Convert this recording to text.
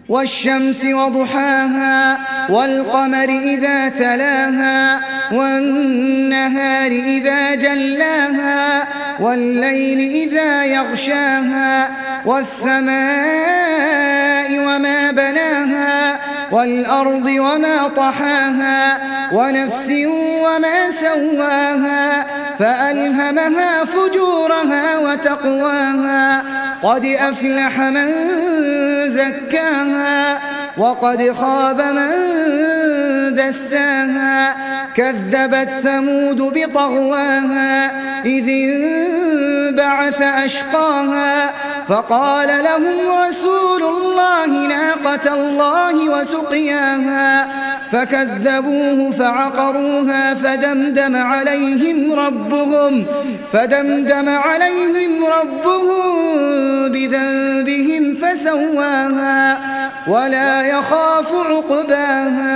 والشمس وضحاها والقمر إذا تلاها والنهار إذا جلاها والليل إذا يغشاها والسماء وما بناها والأرض وما طحاها ونفس وما سواها فألهمها فجورها وتقواها قد أفلح من زكاها وقد خاب من دساها كذبت ثمود بطغواها إذ انبعث أشقاها فقال لهم رسول الله ناقة الله وسقياها فكذبوه فعقروها فدمدم عليهم ربهم بذنبهم فسواها ولا يخاف عقباها.